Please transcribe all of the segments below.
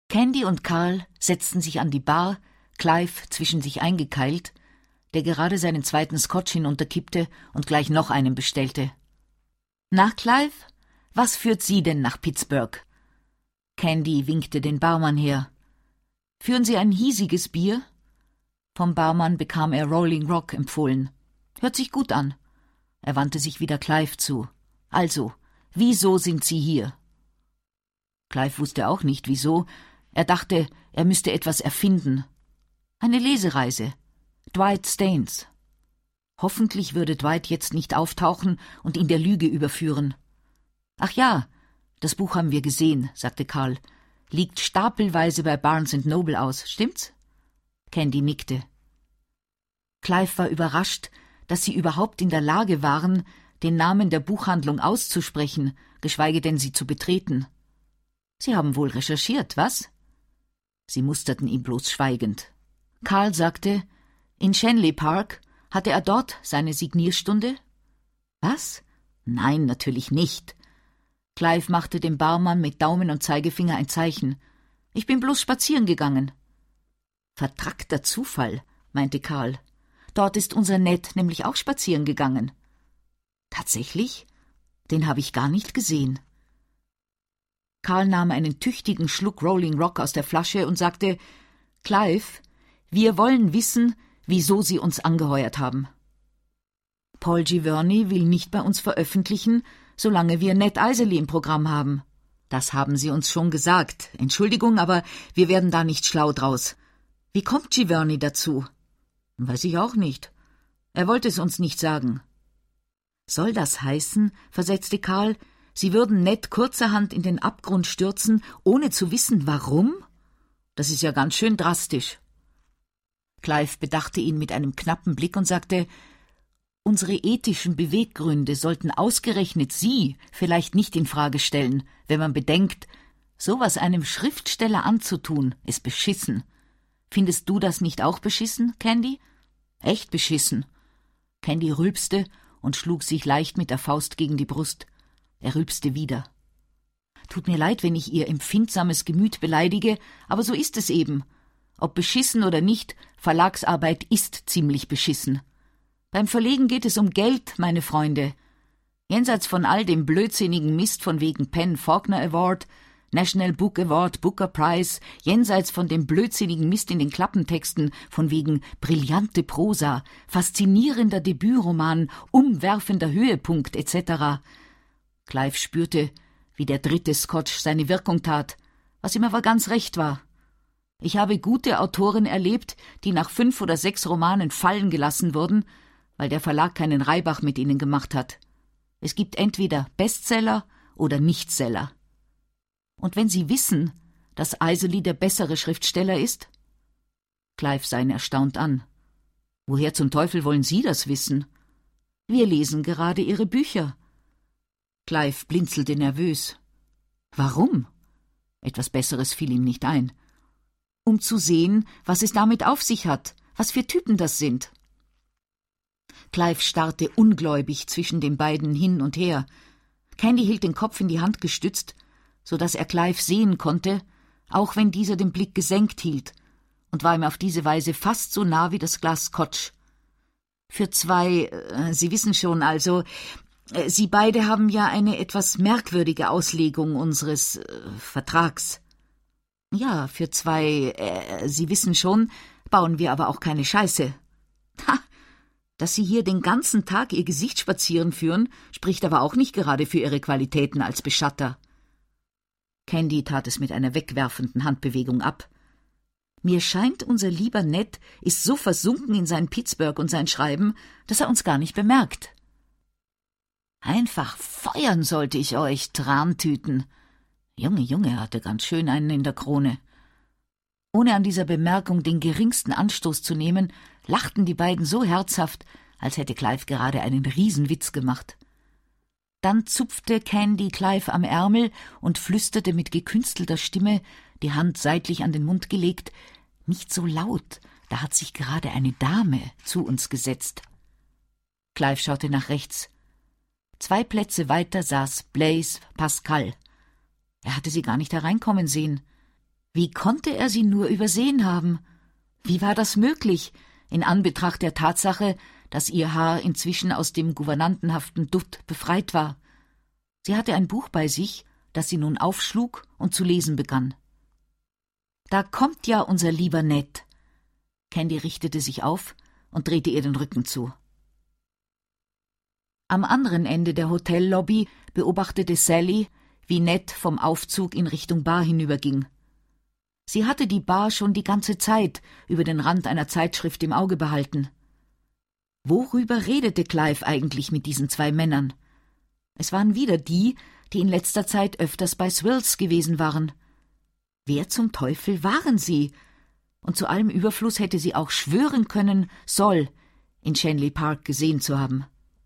Candy und Carl setzten sich an die Bar, Clive zwischen sich eingekeilt, der gerade seinen zweiten Scotch hinunterkippte und gleich noch einen bestellte. »Na, Clive, was führt Sie denn nach Pittsburgh?« Candy winkte den Barmann her. »Führen Sie ein hiesiges Bier?« Vom Barmann bekam er Rolling Rock empfohlen. »Hört sich gut an.« Er wandte sich wieder Clive zu. »Also, wieso sind Sie hier?« Clive wusste auch nicht, wieso. Er dachte, er müsste etwas erfinden. »Eine Lesereise. Dwight Staines.« Hoffentlich würde Dwight jetzt nicht auftauchen und ihn der Lüge überführen. »Ach ja, das Buch haben wir gesehen«, sagte Carl. »Liegt stapelweise bei Barnes & Noble aus, stimmt's?« Candy nickte. Clive war überrascht, dass sie überhaupt in der Lage waren, den Namen der Buchhandlung auszusprechen, geschweige denn sie zu betreten. »Sie haben wohl recherchiert, was?« Sie musterten ihn bloß schweigend. Carl sagte, in Shenley Park, hatte er dort seine Signierstunde? »Was? Nein, natürlich nicht.« Clive machte dem Barmann mit Daumen und Zeigefinger ein Zeichen. »Ich bin bloß spazieren gegangen.« »Vertrackter Zufall«, meinte Carl. »Dort ist unser Ned nämlich auch spazieren gegangen.« »Tatsächlich? Den habe ich gar nicht gesehen.« Carl nahm einen tüchtigen Schluck Rolling Rock aus der Flasche und sagte, »Clive, wir wollen wissen, wieso Sie uns angeheuert haben.« »Paul Giverny will nicht bei uns veröffentlichen, solange wir Ned Iserly im Programm haben.« »Das haben Sie uns schon gesagt. Entschuldigung, aber wir werden da nicht schlau draus. Wie kommt Giverny dazu?« »Weiß ich auch nicht. Er wollte es uns nicht sagen.« »Soll das heißen«, versetzte Carl, »Sie würden Ned kurzerhand in den Abgrund stürzen, ohne zu wissen, warum? Das ist ja ganz schön drastisch.« Clive bedachte ihn mit einem knappen Blick und sagte, »Unsere ethischen Beweggründe sollten ausgerechnet Sie vielleicht nicht in Frage stellen, wenn man bedenkt, sowas einem Schriftsteller anzutun, ist beschissen. Findest du das nicht auch beschissen, Candy?« »Echt beschissen.« Candy rülpste und schlug sich leicht mit der Faust gegen die Brust. Er rülpste wieder. »Tut mir leid, wenn ich Ihr empfindsames Gemüt beleidige, aber so ist es eben. Ob beschissen oder nicht, Verlagsarbeit ist ziemlich beschissen. Beim Verlegen geht es um Geld, meine Freunde. Jenseits von all dem blödsinnigen Mist von wegen Penn-Faulkner Award, National Book Award, Booker Prize, jenseits von dem blödsinnigen Mist in den Klappentexten von wegen brillante Prosa, faszinierender Debütroman, umwerfender Höhepunkt etc. Clive spürte, wie der dritte Scotch seine Wirkung tat, was ihm aber ganz recht war. Ich habe gute Autoren erlebt, die nach 5 oder 6 Romanen fallen gelassen wurden, weil der Verlag keinen Reibach mit ihnen gemacht hat. Es gibt entweder Bestseller oder Nichtseller. Und wenn Sie wissen, dass Iserly der bessere Schriftsteller ist? Clive sah ihn erstaunt an. Woher zum Teufel wollen Sie das wissen? Wir lesen gerade Ihre Bücher. Clive blinzelte nervös. Warum? Etwas Besseres fiel ihm nicht ein. Um zu sehen, was es damit auf sich hat, was für Typen das sind. Clive starrte ungläubig zwischen den beiden hin und her. Candy hielt den Kopf in die Hand gestützt, so dass er Clive sehen konnte, auch wenn dieser den Blick gesenkt hielt, und war ihm auf diese Weise fast so nah wie das Glas Scotch. »Für 2, Sie wissen schon, also, Sie beide haben ja eine etwas merkwürdige Auslegung unseres Vertrags.« »Ja, für 2, Sie wissen schon, bauen wir aber auch keine Scheiße.« »Ha! Dass Sie hier den ganzen Tag Ihr Gesicht spazieren führen, spricht aber auch nicht gerade für Ihre Qualitäten als Beschatter.« Candy tat es mit einer wegwerfenden Handbewegung ab. »Mir scheint, unser lieber Ned ist so versunken in sein Pittsburgh und sein Schreiben, dass er uns gar nicht bemerkt.« »Einfach feuern sollte ich euch, Trantüten!« Junge, er hatte ganz schön einen in der Krone. Ohne an dieser Bemerkung den geringsten Anstoß zu nehmen, lachten die beiden so herzhaft, als hätte Clive gerade einen Riesenwitz gemacht. Dann zupfte Candy Clive am Ärmel und flüsterte mit gekünstelter Stimme, die Hand seitlich an den Mund gelegt, »Nicht so laut, da hat sich gerade eine Dame zu uns gesetzt.« Clive schaute nach rechts. 2 Plätze weiter saß Blaise Pascal. Er hatte sie gar nicht hereinkommen sehen. Wie konnte er sie nur übersehen haben? Wie war das möglich, in Anbetracht der Tatsache, dass ihr Haar inzwischen aus dem gouvernantenhaften Dutt befreit war? Sie hatte ein Buch bei sich, das sie nun aufschlug und zu lesen begann. »Da kommt ja unser lieber Ned.« Candy richtete sich auf und drehte ihr den Rücken zu. Am anderen Ende der Hotellobby beobachtete Sally, wie Ned vom Aufzug in Richtung Bar hinüberging. Sie hatte die Bar schon die ganze Zeit über den Rand einer Zeitschrift im Auge behalten. Worüber redete Clive eigentlich mit diesen zwei Männern? Es waren wieder die in letzter Zeit öfters bei Swills gewesen waren. Wer zum Teufel waren sie? Und zu allem Überfluss hätte sie auch schwören können, Sol in Shenley Park gesehen zu haben.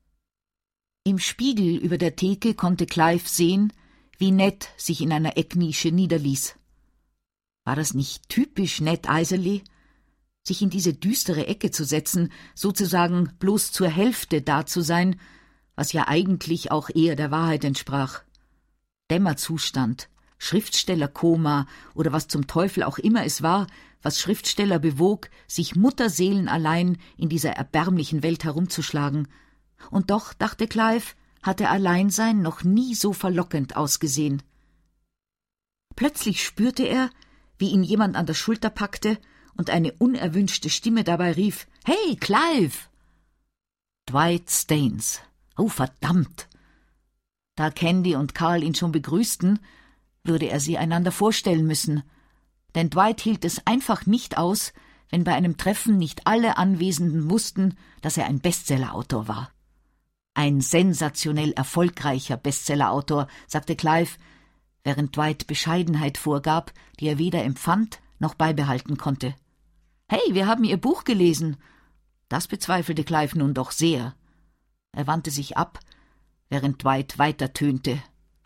Im Spiegel über der Theke konnte Clive sehen, wie Ned sich in einer Ecknische niederließ. War das nicht typisch Ned Iserley, sich in diese düstere Ecke zu setzen, sozusagen bloß zur Hälfte da zu sein, was ja eigentlich auch eher der Wahrheit entsprach? Dämmerzustand, Schriftstellerkoma oder was zum Teufel auch immer es war, was Schriftsteller bewog, sich mutterseelenallein in dieser erbärmlichen Welt herumzuschlagen. Und doch, dachte Clive, hatte Alleinsein noch nie so verlockend ausgesehen. Plötzlich spürte er, wie ihn jemand an der Schulter packte und eine unerwünschte Stimme dabei rief: »Hey, Clive!« Dwight Staines. Oh, verdammt! Da Candy und Carl ihn schon begrüßten, würde er sie einander vorstellen müssen, denn Dwight hielt es einfach nicht aus, wenn bei einem Treffen nicht alle Anwesenden wussten, dass er ein Bestsellerautor war. Ein sensationell erfolgreicher Bestsellerautor, sagte Clive, während Dwight Bescheidenheit vorgab, die er weder empfand noch beibehalten konnte. »Hey, wir haben Ihr Buch gelesen!« Das bezweifelte Clive nun doch sehr. Er wandte sich ab, während Dwight weiter tönte.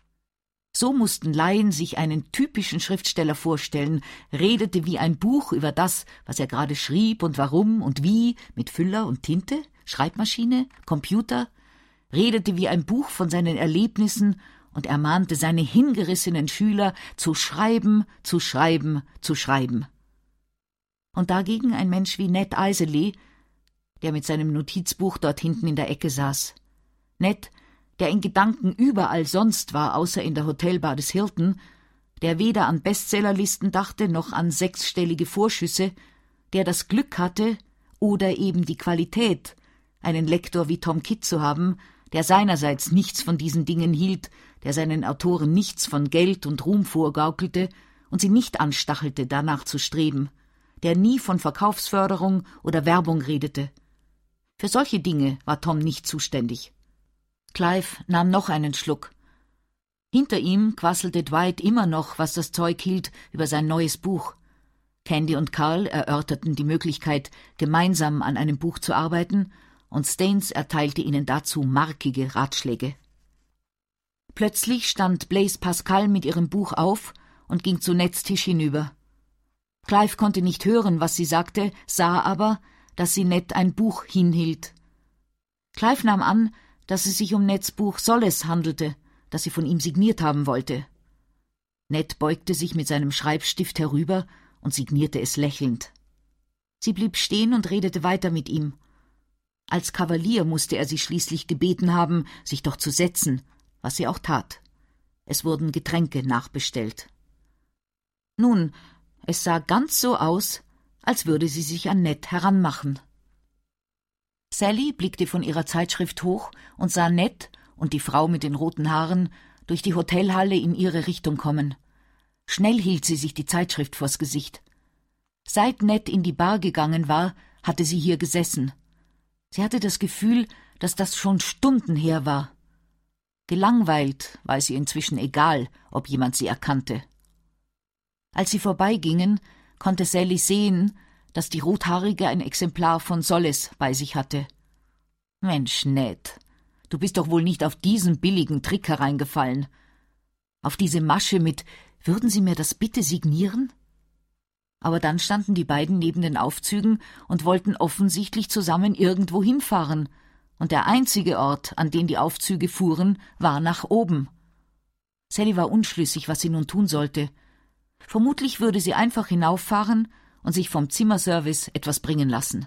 So mussten Laien sich einen typischen Schriftsteller vorstellen, redete wie ein Buch über das, was er gerade schrieb und warum und wie, mit Füller und Tinte, Schreibmaschine, Computer, redete wie ein Buch von seinen Erlebnissen und ermahnte seine hingerissenen Schüler zu schreiben, zu schreiben, zu schreiben. Und dagegen ein Mensch wie Ned Iserley, der mit seinem Notizbuch dort hinten in der Ecke saß. Ned, der in Gedanken überall sonst war, außer in der Hotelbar des Hilton, der weder an Bestsellerlisten dachte noch an sechsstellige Vorschüsse, der das Glück hatte oder eben die Qualität, einen Lektor wie Tom Kidd zu haben, der seinerseits nichts von diesen Dingen hielt, der seinen Autoren nichts von Geld und Ruhm vorgaukelte und sie nicht anstachelte, danach zu streben, der nie von Verkaufsförderung oder Werbung redete. Für solche Dinge war Tom nicht zuständig. Clive nahm noch einen Schluck. Hinter ihm quasselte Dwight immer noch, was das Zeug hielt, über sein neues Buch. Candy und Carl erörterten die Möglichkeit, gemeinsam an einem Buch zu arbeiten, und Staines erteilte ihnen dazu markige Ratschläge. Plötzlich stand Blaise Pascal mit ihrem Buch auf und ging zu Neds Tisch hinüber. Clive konnte nicht hören, was sie sagte, sah aber, dass sie Ned ein Buch hinhielt. Clive nahm an, dass es sich um Neds Buch Solace handelte, das sie von ihm signiert haben wollte. Ned beugte sich mit seinem Schreibstift herüber und signierte es lächelnd. Sie blieb stehen und redete weiter mit ihm. Als Kavalier musste er sie schließlich gebeten haben, sich doch zu setzen, was sie auch tat. Es wurden Getränke nachbestellt. Nun, es sah ganz so aus, als würde sie sich an Ned heranmachen. Sally blickte von ihrer Zeitschrift hoch und sah Ned und die Frau mit den roten Haaren durch die Hotelhalle in ihre Richtung kommen. Schnell hielt sie sich die Zeitschrift vors Gesicht. Seit Ned in die Bar gegangen war, hatte sie hier gesessen. Sie hatte das Gefühl, dass das schon Stunden her war. Gelangweilt war es ihr inzwischen egal, ob jemand sie erkannte. Als sie vorbeigingen, konnte Sally sehen, dass die Rothaarige ein Exemplar von Solace bei sich hatte. »Mensch, Ned, du bist doch wohl nicht auf diesen billigen Trick hereingefallen. Auf diese Masche mit »Würden Sie mir das bitte signieren?« Aber dann standen die beiden neben den Aufzügen und wollten offensichtlich zusammen irgendwo hinfahren, und der einzige Ort, an den die Aufzüge fuhren, war nach oben. Sally war unschlüssig, was sie nun tun sollte. Vermutlich würde sie einfach hinauffahren und sich vom Zimmerservice etwas bringen lassen.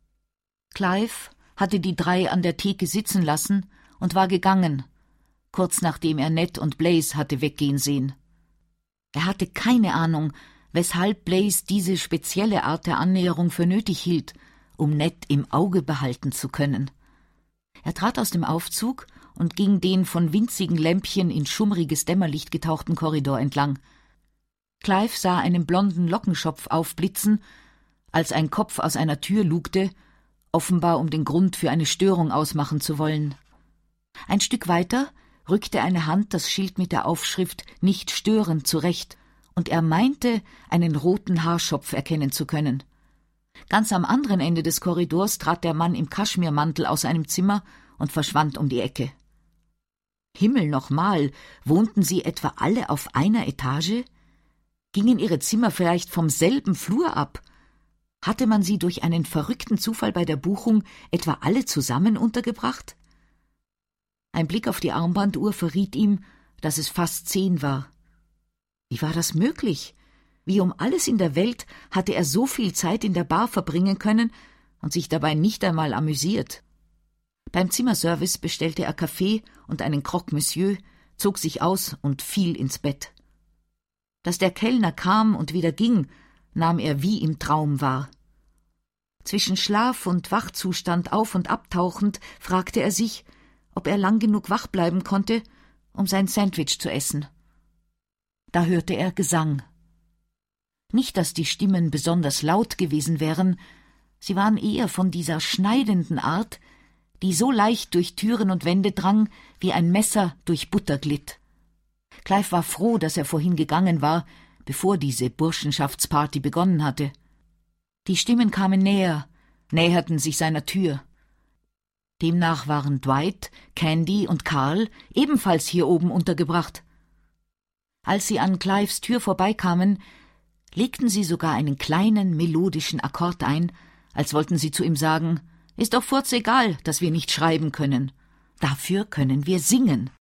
Clive hatte die 3 an der Theke sitzen lassen und war gegangen, kurz nachdem er Ned und Blaze hatte weggehen sehen. Er hatte keine Ahnung, weshalb Blaze diese spezielle Art der Annäherung für nötig hielt, um Ned im Auge behalten zu können. Er trat aus dem Aufzug und ging den von winzigen Lämpchen in schummriges Dämmerlicht getauchten Korridor entlang. Clive sah einen blonden Lockenschopf aufblitzen, als ein Kopf aus einer Tür lugte, offenbar um den Grund für eine Störung ausmachen zu wollen. Ein Stück weiter rückte eine Hand das Schild mit der Aufschrift »Nicht stören« zurecht, und er meinte, einen roten Haarschopf erkennen zu können. Ganz am anderen Ende des Korridors trat der Mann im Kaschmirmantel aus einem Zimmer und verschwand um die Ecke. Himmel nochmal, wohnten sie etwa alle auf einer Etage? Gingen ihre Zimmer vielleicht vom selben Flur ab? Hatte man sie durch einen verrückten Zufall bei der Buchung etwa alle zusammen untergebracht? Ein Blick auf die Armbanduhr verriet ihm, dass es fast 10 war. Wie war das möglich? Wie um alles in der Welt hatte er so viel Zeit in der Bar verbringen können und sich dabei nicht einmal amüsiert? Beim Zimmerservice bestellte er Kaffee und einen Croque Monsieur, zog sich aus und fiel ins Bett. Dass der Kellner kam und wieder ging, nahm er wie im Traum wahr. Zwischen Schlaf und Wachzustand auf- und abtauchend fragte er sich, ob er lang genug wach bleiben konnte, um sein Sandwich zu essen. Da hörte er Gesang. Nicht, dass die Stimmen besonders laut gewesen wären, sie waren eher von dieser schneidenden Art, die so leicht durch Türen und Wände drang, wie ein Messer durch Butter glitt. Clive war froh, dass er vorhin gegangen war, bevor diese Burschenschaftsparty begonnen hatte. Die Stimmen kamen näher, näherten sich seiner Tür. Demnach waren Dwight, Candy und Carl ebenfalls hier oben untergebracht. Als sie an Clives Tür vorbeikamen, legten sie sogar einen kleinen melodischen Akkord ein, als wollten sie zu ihm sagen, »Ist doch furzegal, dass wir nicht schreiben können. Dafür können wir singen.«